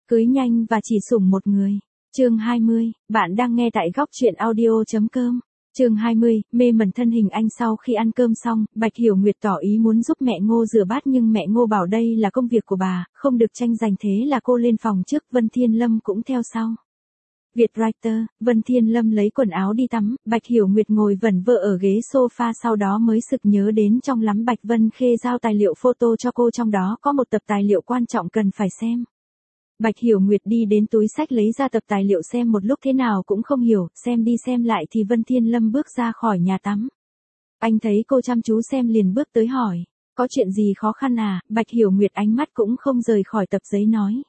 Cưới nhanh và chỉ sủng một người. Chương 20, bạn đang nghe tại góc truyện audio.com. Chương 20, mê mẩn thân hình anh. Sau khi ăn cơm xong, Bạch Hiểu Nguyệt tỏ ý muốn giúp mẹ Ngô rửa bát nhưng mẹ Ngô bảo đây là công việc của bà, không được tranh giành, thế là cô lên phòng trước, Vân Thiên Lâm cũng theo sau. Vietwriter, Vân Thiên Lâm lấy quần áo đi tắm, Bạch Hiểu Nguyệt ngồi vẩn vơ ở ghế sofa, sau đó mới sực nhớ đến trong lắm Bạch Vân Khê giao tài liệu photo cho cô, trong đó có một tập tài liệu quan trọng cần phải xem. Bạch Hiểu Nguyệt đi đến túi sách lấy ra tập tài liệu xem một lúc thế nào cũng không hiểu, xem đi xem lại thì Vân Thiên Lâm bước ra khỏi nhà tắm. Anh thấy cô chăm chú xem liền bước tới hỏi, có chuyện gì khó khăn à? Bạch Hiểu Nguyệt ánh mắt cũng không rời khỏi tập giấy nói.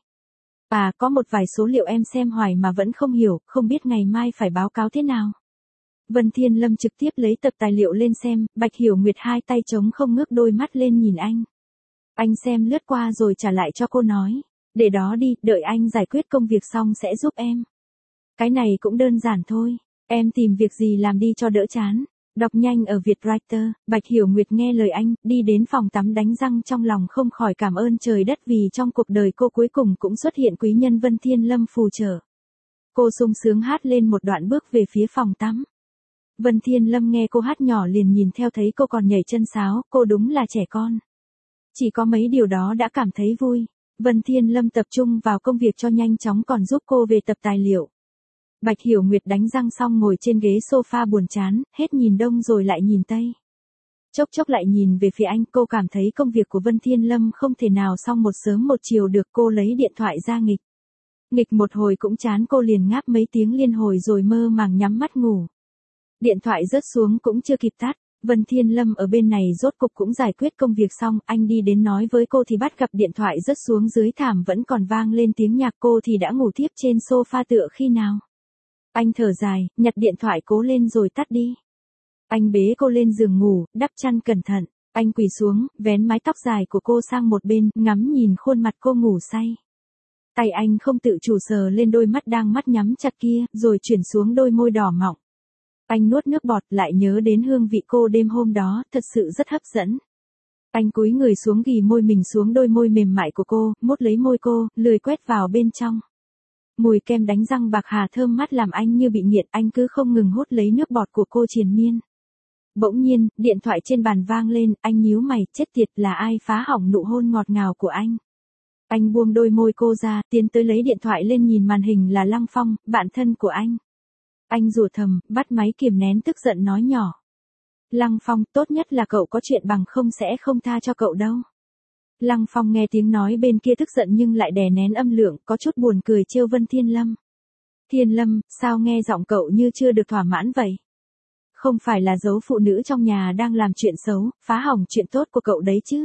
Có một vài số liệu em xem hoài mà vẫn không hiểu, không biết ngày mai phải báo cáo thế nào. Vân Thiên Lâm trực tiếp lấy tập tài liệu lên xem, Bạch Hiểu Nguyệt hai tay trống không ngước đôi mắt lên nhìn anh. Anh xem lướt qua rồi trả lại cho cô nói. Để đó đi, đợi anh giải quyết công việc xong sẽ giúp em. Cái này cũng đơn giản thôi, em tìm việc gì làm đi cho đỡ chán. Đọc nhanh ở Vietwriter, Bạch Hiểu Nguyệt nghe lời anh, đi đến phòng tắm đánh răng, trong lòng không khỏi cảm ơn trời đất vì trong cuộc đời cô cuối cùng cũng xuất hiện quý nhân Vân Thiên Lâm phù trợ. Cô sung sướng hát lên một đoạn bước về phía phòng tắm. Vân Thiên Lâm nghe cô hát nhỏ liền nhìn theo, thấy cô còn nhảy chân sáo, cô đúng là trẻ con. Chỉ có mấy điều đó đã cảm thấy vui. Vân Thiên Lâm tập trung vào công việc cho nhanh chóng còn giúp cô về tập tài liệu. Bạch Hiểu Nguyệt đánh răng xong ngồi trên ghế sofa buồn chán, hết nhìn đông rồi lại nhìn tây. Chốc chốc lại nhìn về phía anh, cô cảm thấy công việc của Vân Thiên Lâm không thể nào xong một sớm một chiều được, cô lấy điện thoại ra nghịch. Nghịch một hồi cũng chán, cô liền ngáp mấy tiếng liên hồi rồi mơ màng nhắm mắt ngủ. Điện thoại rớt xuống cũng chưa kịp tắt. Vân Thiên Lâm ở bên này rốt cục cũng giải quyết công việc xong, anh đi đến nói với cô thì bắt gặp điện thoại rớt xuống dưới thảm vẫn còn vang lên tiếng nhạc, cô thì đã ngủ tiếp trên sofa tựa khi nào. Anh thở dài, nhặt điện thoại cố lên rồi tắt đi. Anh bế cô lên giường ngủ, đắp chăn cẩn thận, anh quỳ xuống, vén mái tóc dài của cô sang một bên, ngắm nhìn khuôn mặt cô ngủ say. Tay anh không tự chủ sờ lên đôi mắt đang mắt nhắm chặt kia, rồi chuyển xuống đôi môi đỏ mọng. Anh nuốt nước bọt, lại nhớ đến hương vị cô đêm hôm đó, thật sự rất hấp dẫn. Anh cúi người xuống ghì môi mình xuống đôi môi mềm mại của cô, mút lấy môi cô, lười quét vào bên trong. Mùi kem đánh răng bạc hà thơm mát làm anh như bị nghiện, anh cứ không ngừng hút lấy nước bọt của cô triền miên. Bỗng nhiên, điện thoại trên bàn vang lên, anh nhíu mày, chết tiệt, là ai phá hỏng nụ hôn ngọt ngào của anh. Anh buông đôi môi cô ra, tiến tới lấy điện thoại lên nhìn màn hình là Lăng Phong, bạn thân của anh. Anh rủa thầm, bắt máy kiềm nén tức giận nói nhỏ. Lăng Phong, tốt nhất là cậu có chuyện, bằng không sẽ không tha cho cậu đâu. Lăng Phong nghe tiếng nói bên kia tức giận nhưng lại đè nén âm lượng, có chút buồn cười trêu Vân Thiên Lâm. Thiên Lâm, sao nghe giọng cậu như chưa được thỏa mãn vậy? Không phải là giấu phụ nữ trong nhà đang làm chuyện xấu, phá hỏng chuyện tốt của cậu đấy chứ?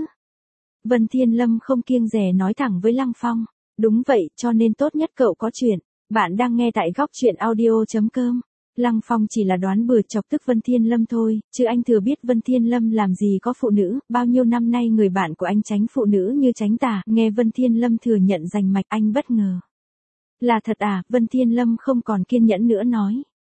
Vân Thiên Lâm không kiêng dè nói thẳng với Lăng Phong. Đúng vậy, cho nên tốt nhất cậu có chuyện. Bạn đang nghe tại góc truyện audio.com. Lăng Phong chỉ là đoán bừa chọc tức Vân Thiên Lâm thôi, chứ anh thừa biết Vân Thiên Lâm làm gì có phụ nữ, bao nhiêu năm nay người bạn của anh tránh phụ nữ như tránh tà, nghe Vân Thiên Lâm thừa nhận rành mạch anh bất ngờ. Là thật à? Vân Thiên Lâm không còn kiên nhẫn nữa nói.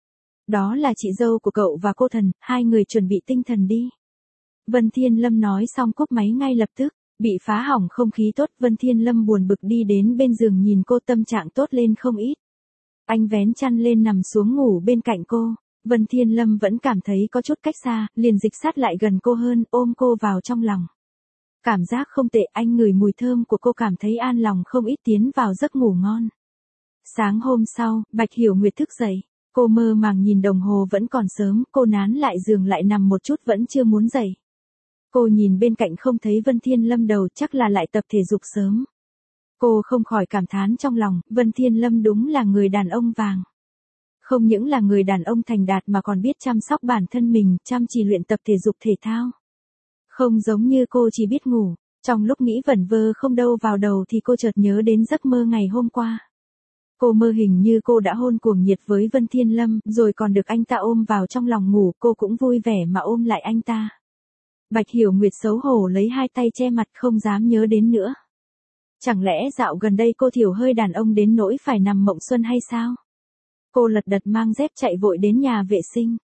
Đó là chị dâu của cậu và cô Thần, hai người chuẩn bị tinh thần đi. Vân Thiên Lâm nói xong cúp máy ngay lập tức. Bị phá hỏng không khí tốt, Vân Thiên Lâm buồn bực đi đến bên giường nhìn cô, tâm trạng tốt lên không ít. Anh vén chăn lên nằm xuống ngủ bên cạnh cô. Vân Thiên Lâm vẫn cảm thấy có chút cách xa, liền dịch sát lại gần cô hơn, ôm cô vào trong lòng. Cảm giác không tệ, anh ngửi mùi thơm của cô cảm thấy an lòng không ít, tiến vào giấc ngủ ngon. Sáng hôm sau, Bạch Hiểu Nguyệt thức dậy. Cô mơ màng nhìn đồng hồ vẫn còn sớm, cô nán lại giường lại nằm một chút vẫn chưa muốn dậy. Cô nhìn bên cạnh không thấy Vân Thiên Lâm đâu, chắc là lại tập thể dục sớm. Cô không khỏi cảm thán trong lòng, Vân Thiên Lâm đúng là người đàn ông vàng. Không những là người đàn ông thành đạt mà còn biết chăm sóc bản thân mình, chăm chỉ luyện tập thể dục thể thao. Không giống như cô chỉ biết ngủ. Trong lúc nghĩ vẩn vơ không đâu vào đầu thì cô chợt nhớ đến giấc mơ ngày hôm qua. Cô mơ hình như cô đã hôn cuồng nhiệt với Vân Thiên Lâm, rồi còn được anh ta ôm vào trong lòng ngủ, cô cũng vui vẻ mà ôm lại anh ta. Bạch Hiểu Nguyệt xấu hổ lấy hai tay che mặt không dám nhớ đến nữa. Chẳng lẽ dạo gần đây cô thiểu hơi đàn ông đến nỗi phải nằm mộng xuân hay sao? Cô lật đật mang dép chạy vội đến nhà vệ sinh.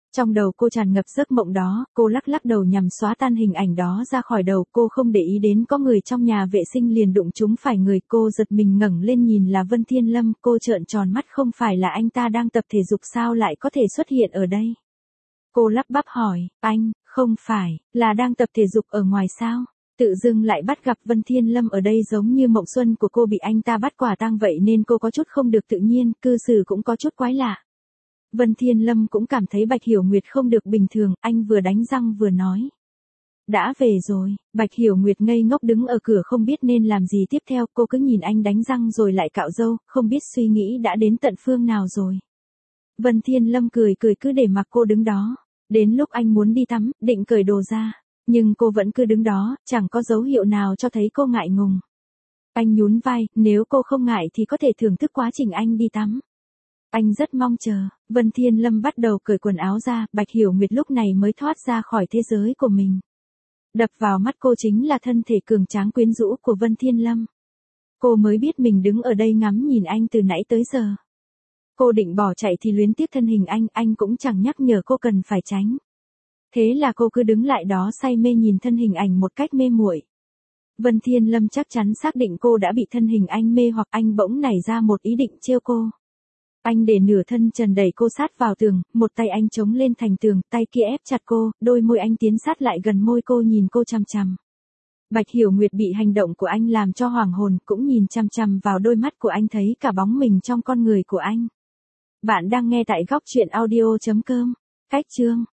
Trong đầu cô tràn ngập giấc mộng đó, cô lắc lắc đầu nhằm xóa tan hình ảnh đó ra khỏi đầu, cô không để ý đến có người trong nhà vệ sinh liền đụng trúng phải người, cô giật mình ngẩng lên nhìn là Vân Thiên Lâm, cô trợn tròn mắt, không phải là anh ta đang tập thể dục sao lại có thể xuất hiện ở đây? Cô lắp bắp hỏi, anh, không phải, là đang tập thể dục ở ngoài sao? Tự dưng lại bắt gặp Vân Thiên Lâm ở đây, giống như mộng xuân của cô bị anh ta bắt quả tang vậy nên cô có chút không được tự nhiên, cư xử cũng có chút quái lạ. Vân Thiên Lâm cũng cảm thấy Bạch Hiểu Nguyệt không được bình thường, anh vừa đánh răng vừa nói. Đã về rồi, Bạch Hiểu Nguyệt ngây ngốc đứng ở cửa không biết nên làm gì tiếp theo, cô cứ nhìn anh đánh răng rồi lại cạo râu, không biết suy nghĩ đã đến tận phương nào rồi. Vân Thiên Lâm cười cười cứ để mặc cô đứng đó. Đến lúc anh muốn đi tắm, định cởi đồ ra. Nhưng cô vẫn cứ đứng đó, chẳng có dấu hiệu nào cho thấy cô ngại ngùng. Anh nhún vai, nếu cô không ngại thì có thể thưởng thức quá trình anh đi tắm. Anh rất mong chờ. Vân Thiên Lâm bắt đầu cởi quần áo ra, Bạch Hiểu Nguyệt lúc này mới thoát ra khỏi thế giới của mình. Đập vào mắt cô chính là thân thể cường tráng quyến rũ của Vân Thiên Lâm. Cô mới biết mình đứng ở đây ngắm nhìn anh từ nãy tới giờ. Cô định bỏ chạy thì luyến tiếc thân hình anh cũng chẳng nhắc nhở cô cần phải tránh. Thế là cô cứ đứng lại đó say mê nhìn thân hình ảnh một cách mê muội. Vân Thiên Lâm chắc chắn xác định cô đã bị thân hình anh mê hoặc, anh bỗng nảy ra một ý định trêu cô. Anh để nửa thân trần đẩy cô sát vào tường, một tay anh chống lên thành tường, tay kia ép chặt cô, đôi môi anh tiến sát lại gần môi cô, nhìn cô chằm chằm. Bạch Hiểu Nguyệt bị hành động của anh làm cho hoảng hồn, cũng nhìn chằm chằm vào đôi mắt của anh, thấy cả bóng mình trong con người của anh. Bạn đang nghe tại góc truyện audio.com. Cách chương